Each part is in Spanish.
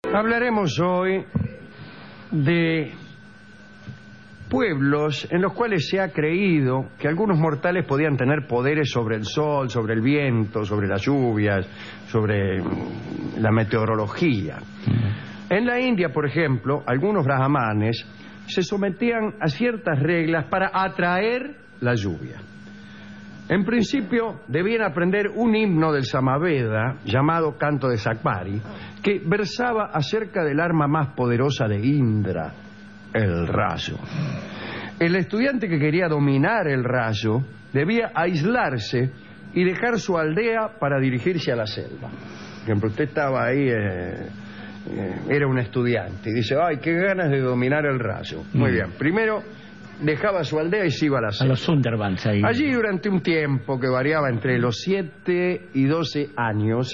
Hablaremos hoy de pueblos en los cuales se ha creído que algunos mortales podían tener poderes sobre el sol, sobre el viento, sobre las lluvias, sobre la meteorología. En la India, por ejemplo, algunos brahmanes se sometían a ciertas reglas para atraer la lluvia. En principio, debían aprender un himno del Samaveda, llamado Canto de Sakvari, que versaba acerca del arma más poderosa de Indra, el rayo. El estudiante que quería dominar el rayo debía aislarse y dejar su aldea para dirigirse a la selva. Por ejemplo, usted estaba ahí, era un estudiante, y dice, ¡ay, qué ganas de dominar el rayo! Muy bien, primero dejaba su aldea y se iba a la selva. A los Sundarbans ahí. Allí, durante un tiempo que variaba entre los 7 y 12 años,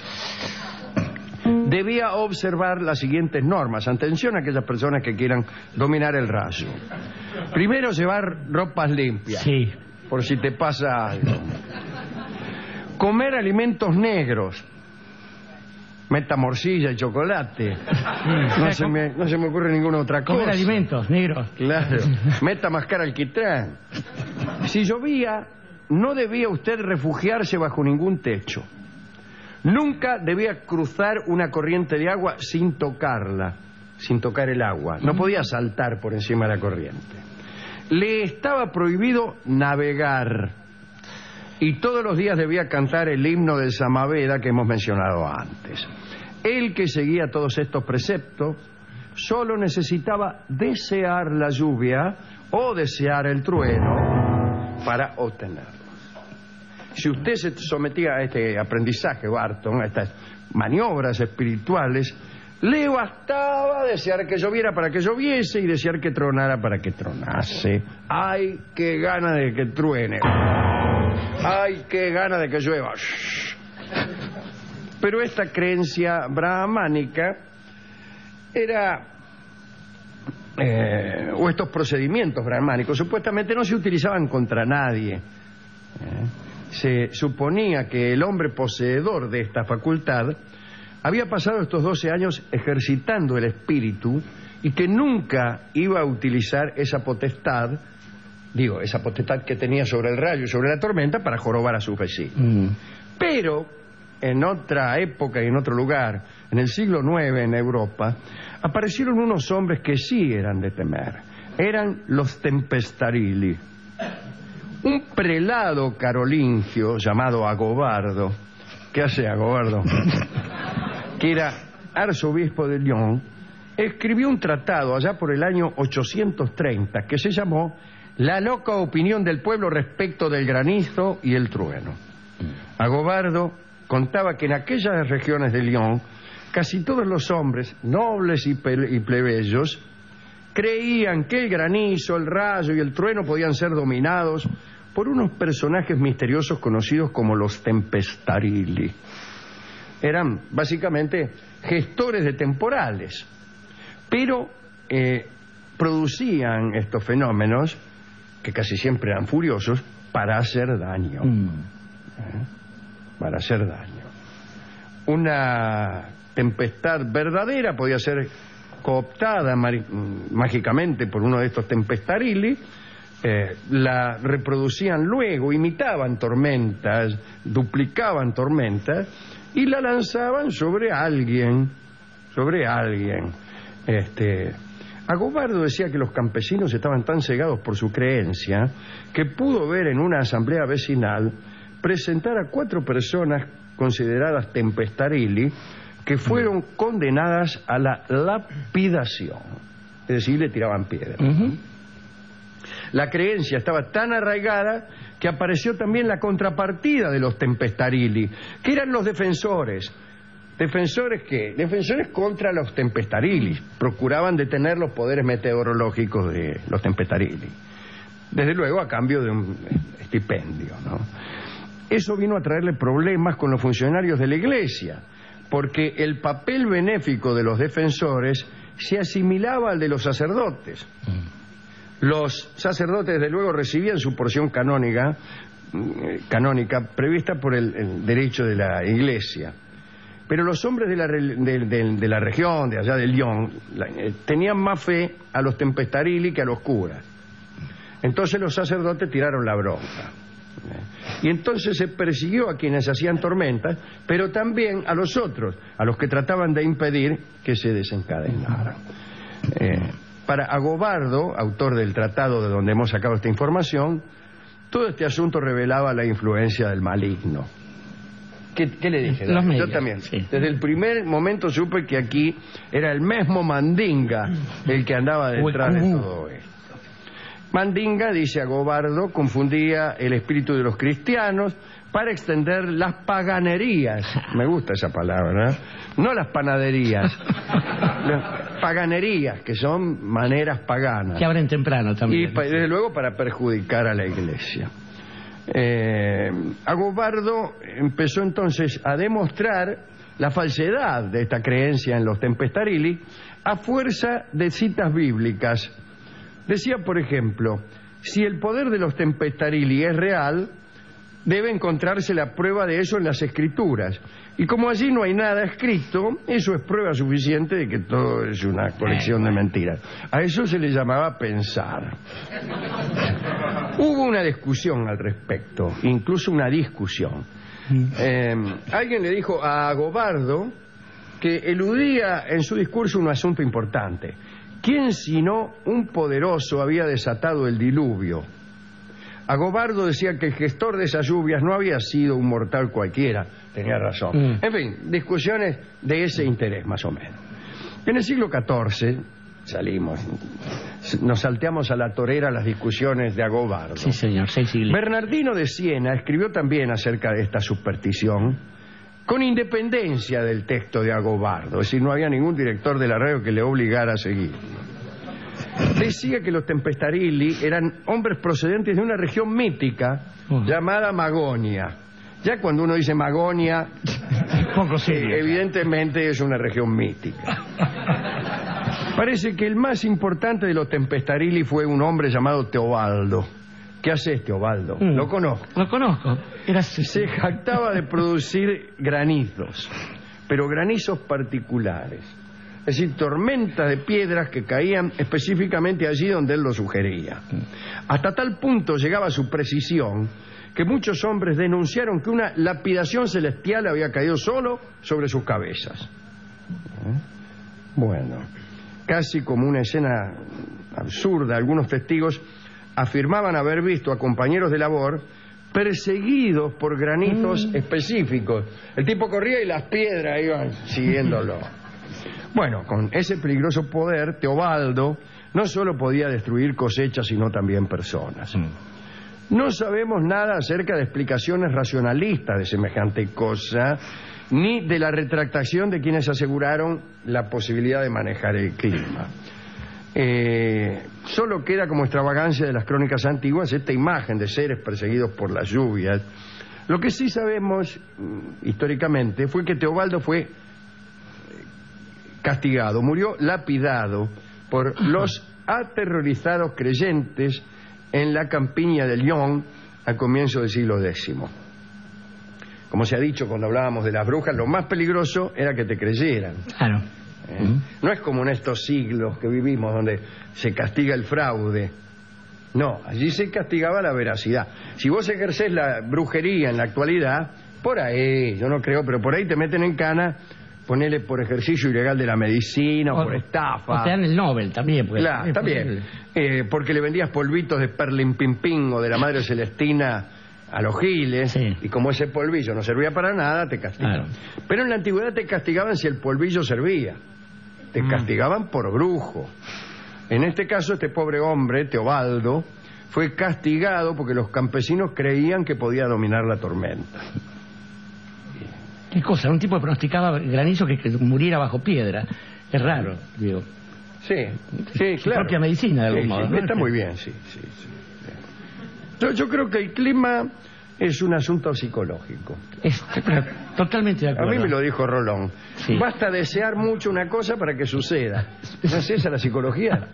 debía observar las siguientes normas. Atención a aquellas personas que quieran dominar el rayo. Primero, llevar ropas limpias. Sí. Por si te pasa algo. Comer alimentos negros. Meta morcilla y chocolate. No se me ocurre ninguna otra cosa. Comer alimentos negros. Claro. Meta mascar alquitrán. Si llovía, no debía usted refugiarse bajo ningún techo. Nunca debía cruzar una corriente de agua sin tocarla, sin tocar el agua. No podía saltar por encima de la corriente. Le estaba prohibido navegar. Y todos los días debía cantar el himno del Samaveda que hemos mencionado antes. El que seguía todos estos preceptos solo necesitaba desear la lluvia o desear el trueno para obtenerlo. Si usted se sometía a este aprendizaje, Barton, a estas maniobras espirituales, le bastaba desear que lloviera para que lloviese y desear que tronara para que tronase. ¡Ay, qué gana de que truene! ¡Ay, qué gana de que llueva! Pero esta creencia brahmánica era... o estos procedimientos brahmánicos supuestamente no se utilizaban contra nadie. Se suponía que el hombre poseedor de esta facultad había pasado estos 12 años ejercitando el espíritu y que nunca iba a utilizar esa potestad, esa potestad que tenía sobre el rayo y sobre la tormenta para jorobar a sus vecinos. Pero en otra época y en otro lugar, en el siglo IX en Europa, aparecieron unos hombres que sí eran de temer. Eran los Tempestarili. Un prelado carolingio llamado Agobardo, ¿qué hace Agobardo? Que era arzobispo de Lyon, escribió un tratado allá por el año 830 que se llamó La loca opinión del pueblo respecto del granizo y el trueno. Agobardo contaba que en aquellas regiones de Lyon casi todos los hombres, nobles y plebeyos, creían que el granizo, el rayo y el trueno podían ser dominados por unos personajes misteriosos conocidos como los Tempestarili. Eran básicamente gestores de temporales, pero producían estos fenómenos, que casi siempre eran furiosos, para hacer daño. Para hacer daño. Una tempestad verdadera podía ser cooptada mágicamente por uno de estos Tempestarili, la reproducían luego, imitaban tormentas, duplicaban tormentas y la lanzaban sobre alguien. Agobardo decía que los campesinos estaban tan cegados por su creencia que pudo ver en una asamblea vecinal presentar a 4 personas consideradas Tempestarili que fueron condenadas a la lapidación, es decir, le tiraban piedras. La creencia estaba tan arraigada que apareció también la contrapartida de los Tempestarili, que eran los defensores. ¿Defensores qué? Defensores contra los Tempestarili. Procuraban detener los poderes meteorológicos de los Tempestarili. Desde luego a cambio de un estipendio, ¿no? Eso vino a traerle problemas con los funcionarios de la Iglesia, porque el papel benéfico de los defensores se asimilaba al de los sacerdotes. Los sacerdotes, desde luego, recibían su porción canónica prevista por el derecho de la Iglesia. Pero los hombres de la región, de allá de Lyon, tenían más fe a los tempestarili que a los curas. Entonces los sacerdotes tiraron la bronca. Y entonces se persiguió a quienes hacían tormentas, pero también a los otros, a los que trataban de impedir que se desencadenaran. Para Agobardo, autor del tratado de donde hemos sacado esta información, todo este asunto revelaba la influencia del maligno. ¿Qué le dije? Los medios, yo también. Sí. Desde el primer momento supe que aquí era el mismo Mandinga el que andaba detrás de todo esto. Mandinga, dice Agobardo, confundía el espíritu de los cristianos para extender las paganerías. Me gusta esa palabra, ¿eh? No las panaderías. Las paganerías, que son maneras paganas. Que abren temprano también. Y desde luego para perjudicar a la iglesia. Agobardo empezó entonces a demostrar la falsedad de esta creencia en los tempestarili a fuerza de citas bíblicas. Decía, por ejemplo, si el poder de los tempestarili es real, debe encontrarse la prueba de eso en las Escrituras. Y como allí no hay nada escrito, eso es prueba suficiente de que todo es una colección de mentiras. A eso se le llamaba pensar. Hubo una discusión al respecto, incluso una discusión. Alguien le dijo a Agobardo que eludía en su discurso un asunto importante. ¿Quién sino un poderoso había desatado el diluvio? Agobardo decía que el gestor de esas lluvias no había sido un mortal cualquiera. Tenía razón. En fin, discusiones de ese interés, más o menos. En el siglo XIV nos salteamos a la torera las discusiones de Agobardo. Sí, señor, 6 siglos. Bernardino de Siena escribió también acerca de esta superstición, con independencia del texto de Agobardo. Es decir, no había ningún director de la radio que le obligara a seguir. Decía que los tempestarili eran hombres procedentes de una región mítica llamada Magonia. Ya cuando uno dice Magonia, poco serio. Evidentemente es una región mítica. Parece que el más importante de los tempestarili fue un hombre llamado Teobaldo. ¿Qué haces, Teobaldo? Lo conozco. Lo conozco. Se jactaba de producir granizos, pero granizos particulares. Es decir, tormentas de piedras que caían específicamente allí donde él lo sugería. Hasta tal punto llegaba su precisión que muchos hombres denunciaron que una lapidación celestial había caído solo sobre sus cabezas. Bueno, casi como una escena absurda, algunos testigos afirmaban haber visto a compañeros de labor perseguidos por granitos específicos. El tipo corría y las piedras iban siguiéndolo. Bueno, con ese peligroso poder, Teobaldo no solo podía destruir cosechas, sino también personas. No sabemos nada acerca de explicaciones racionalistas de semejante cosa, ni de la retractación de quienes aseguraron la posibilidad de manejar el clima. Solo queda como extravagancia de las crónicas antiguas esta imagen de seres perseguidos por las lluvias. Lo que sí sabemos históricamente fue que Teobaldo fue castigado, murió lapidado por los aterrorizados creyentes en la campiña de Lyon al comienzo del siglo X. Como se ha dicho cuando hablábamos de las brujas, lo más peligroso era que te creyeran. Claro. No es como en estos siglos que vivimos donde se castiga el fraude. No, allí se castigaba la veracidad. Si vos ejercés la brujería en la actualidad, por ahí, yo no creo, pero por ahí te meten en cana, ponele por ejercicio ilegal de la medicina o por estafa. O te dan el Nobel también. Porque claro, también. Porque le vendías polvitos de perlimpimpín o de la Madre Celestina a los giles, sí. Y como ese polvillo no servía para nada, te castigaban. Claro. Pero en la antigüedad te castigaban si el polvillo servía. Te castigaban por brujo. En este caso, este pobre hombre, Teobaldo, fue castigado porque los campesinos creían que podía dominar la tormenta. ¿Qué cosa? Un tipo que pronosticaba granizo que muriera bajo piedra. Es raro, digo. Sí, sí, Su claro. propia medicina, de algún modo. Sí, está muy bien, sí. Yo creo que el clima es un asunto psicológico. Totalmente de acuerdo. A mí me lo dijo Rolón. Sí. Basta desear mucho una cosa para que suceda. ¿No es esa la psicología?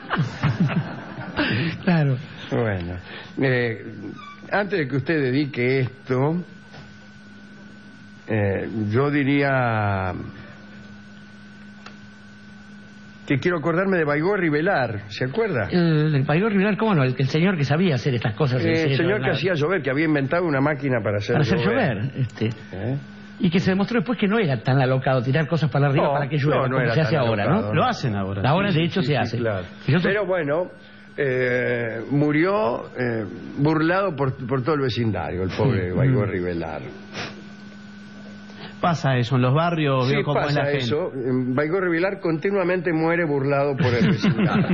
Claro. Bueno, antes de que usted dedique esto, yo diría que quiero acordarme de Baigorri Velar, ¿se acuerda? El Baigorri Velar, ¿cómo no? El señor que sabía hacer estas cosas. El señor que hacía llover, que había inventado una máquina para hacer llover. Y que se demostró después que no era tan alocado tirar cosas para arriba para que llueva, como se hace ahora, ¿no? Lo hacen ahora. Ahora, de hecho, se hace. Claro. Pero bueno, murió burlado por todo el vecindario, el pobre Baigorri Velar. Pasa eso en los barrios, sí, veo cómo es la gente. Eso. Baigorri Velar continuamente muere burlado por el vecindario.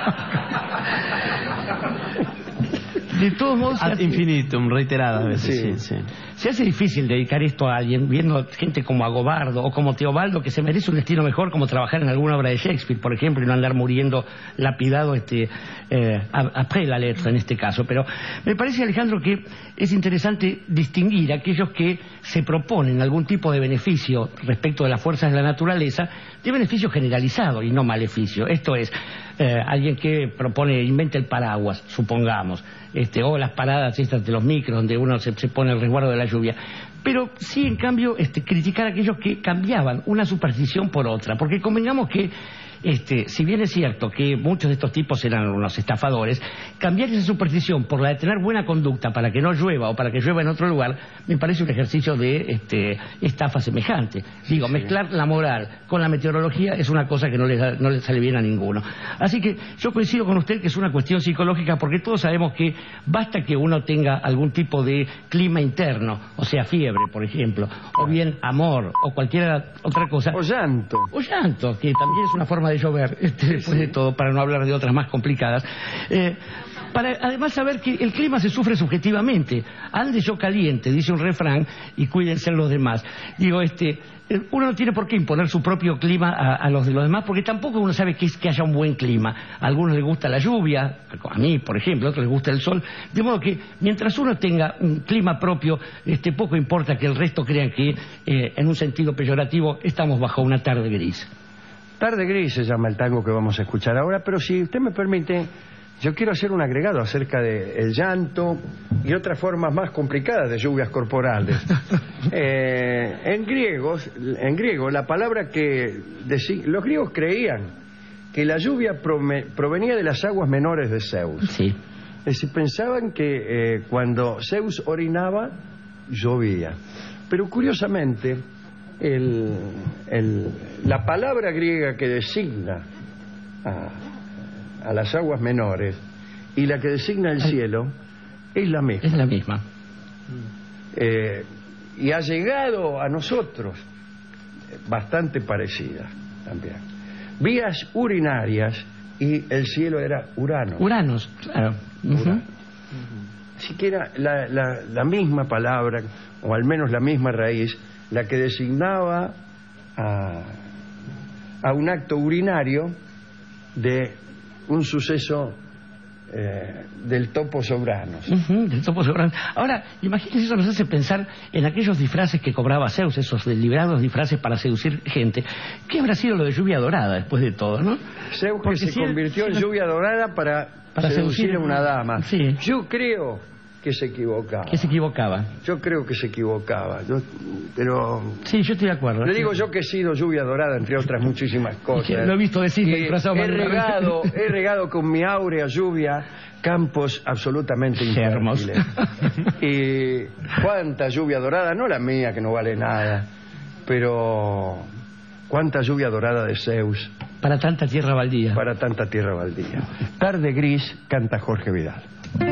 De todos modos, ad infinitum, reiteradas veces. Sí. Se hace difícil dedicar esto a alguien, viendo gente como Agobardo o como Teobaldo, que se merece un destino mejor, como trabajar en alguna obra de Shakespeare, por ejemplo, y no andar muriendo lapidado après la letra, en este caso. Pero me parece, Alejandro, que es interesante distinguir a aquellos que se proponen algún tipo de beneficio respecto de las fuerzas de la naturaleza, de beneficio generalizado y no maleficio. Esto es, alguien que propone, inventa el paraguas, supongamos, o las paradas estas de los micros donde uno se pone el resguardo de la lluvia, pero sí, en cambio, criticar a aquellos que cambiaban una superstición por otra, porque convengamos que si bien es cierto que muchos de estos tipos eran unos estafadores, cambiar esa superstición por la de tener buena conducta para que no llueva o para que llueva en otro lugar, me parece un ejercicio de estafa semejante. Digo, mezclar la moral con la meteorología es una cosa que no le sale bien a ninguno. Así que yo coincido con usted que es una cuestión psicológica, porque todos sabemos que basta que uno tenga algún tipo de clima interno, o sea, fiebre, por ejemplo, o bien amor, o cualquier otra cosa. O llanto. O llanto, que también es una forma de llover, después de todo, para no hablar de otras más complicadas. Para además saber que el clima se sufre subjetivamente. Ande yo caliente, dice un refrán, y cuídense los demás. Digo, uno no tiene por qué imponer su propio clima a los de los demás, porque tampoco uno sabe qué es que haya un buen clima. A algunos les gusta la lluvia, a mí, por ejemplo, a otros les gusta el sol. De modo que mientras uno tenga un clima propio, poco importa que el resto crean que, en un sentido peyorativo, estamos bajo una tarde gris. Tarde gris se llama el tango que vamos a escuchar ahora, pero si usted me permite, yo quiero hacer un agregado acerca del llanto y otras formas más complicadas de lluvias corporales. En griego, la palabra los griegos creían que la lluvia provenía de las aguas menores de Zeus. Sí. Es decir, pensaban que cuando Zeus orinaba, llovía. Pero curiosamente, la palabra griega que designa a las aguas menores y la que designa el cielo es la misma. Es la misma. Y ha llegado a nosotros bastante parecida también. Vías urinarias y el cielo era Urano. Uranos, claro. Urano. Así que era la misma palabra, o al menos la misma raíz, la que designaba a un acto urinario de un suceso del topo sobranos. Del topo sobranos. Ahora, imagínense, eso nos hace pensar en aquellos disfraces que cobraba Zeus, esos deliberados disfraces para seducir gente. ¿Qué habrá sido lo de lluvia dorada después de todo, no? Zeus que se convirtió en lluvia dorada para seducir a una dama. Sí. Yo creo que se equivocaba. Que se equivocaba. Yo creo que se equivocaba. Pero sí, yo estoy de acuerdo. Le digo yo que he sido lluvia dorada, entre otras muchísimas cosas. Lo he visto decir, he regado con mi áurea lluvia campos absolutamente infértiles. Y cuánta lluvia dorada, no la mía, que no vale nada, pero cuánta lluvia dorada de Zeus. Para tanta tierra baldía. Para tanta tierra baldía. Tarde gris, canta Jorge Vidal.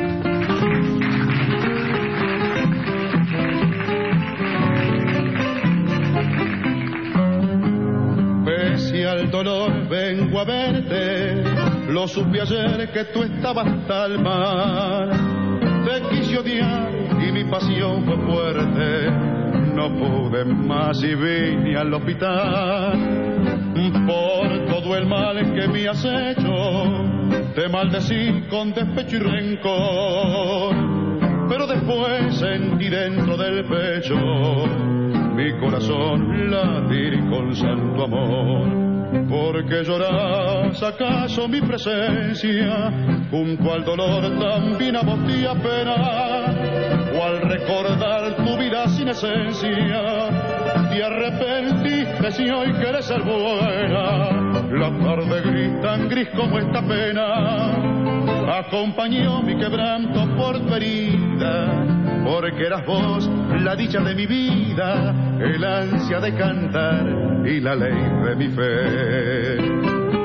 Pese al dolor vengo a verte, lo supe ayer que tú estabas tal mal. Te quise odiar y mi pasión fue fuerte, no pude más y vine al hospital. Por todo el mal que me has hecho, te maldecí con despecho y rencor. Pero después sentí dentro del pecho mi corazón latir con santo amor. ¿Por qué lloras acaso mi presencia? Junto al dolor también a vos te apena. o al recordar tu vida sin esencia, te arrepentiste si hoy querés ser buena. La tarde gris, tan gris como esta pena, acompañó mi quebranto por tu herida, porque eras vos la dicha de mi vida, el ansia de cantar y la ley de mi fe.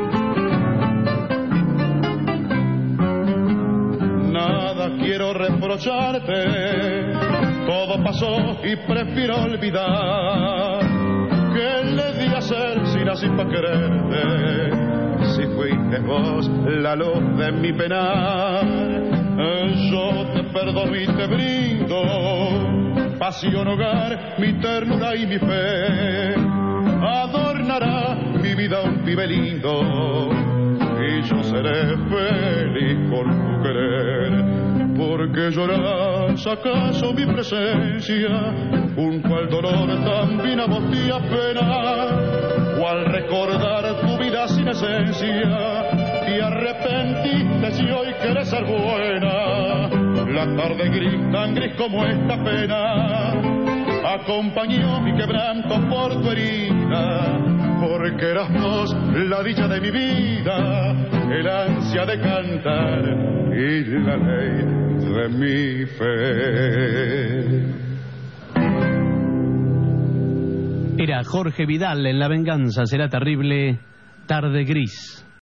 Nada quiero reprocharte, todo pasó y prefiero olvidar. ¿Qué le di a hacer si nací pa' quererte? Si fuiste vos la luz de mi penar, yo te perdono y te brindo pasión, hogar, mi ternura y mi fe. Adornará mi vida un pibe lindo y yo seré feliz con tu querer. ¿Por qué lloras acaso mi presencia? Junto al dolor también a vos te apena, o al recordar tu vida sin esencia, te arrepentiste si hoy querés ser buena. La tarde gris, tan gris como esta pena, acompañó mi quebranto por tu herida, porque eras vos la dicha de mi vida, el ansia de cantar y la ley de mi fe. Era Jorge Vidal en La venganza será terrible, Tarde gris.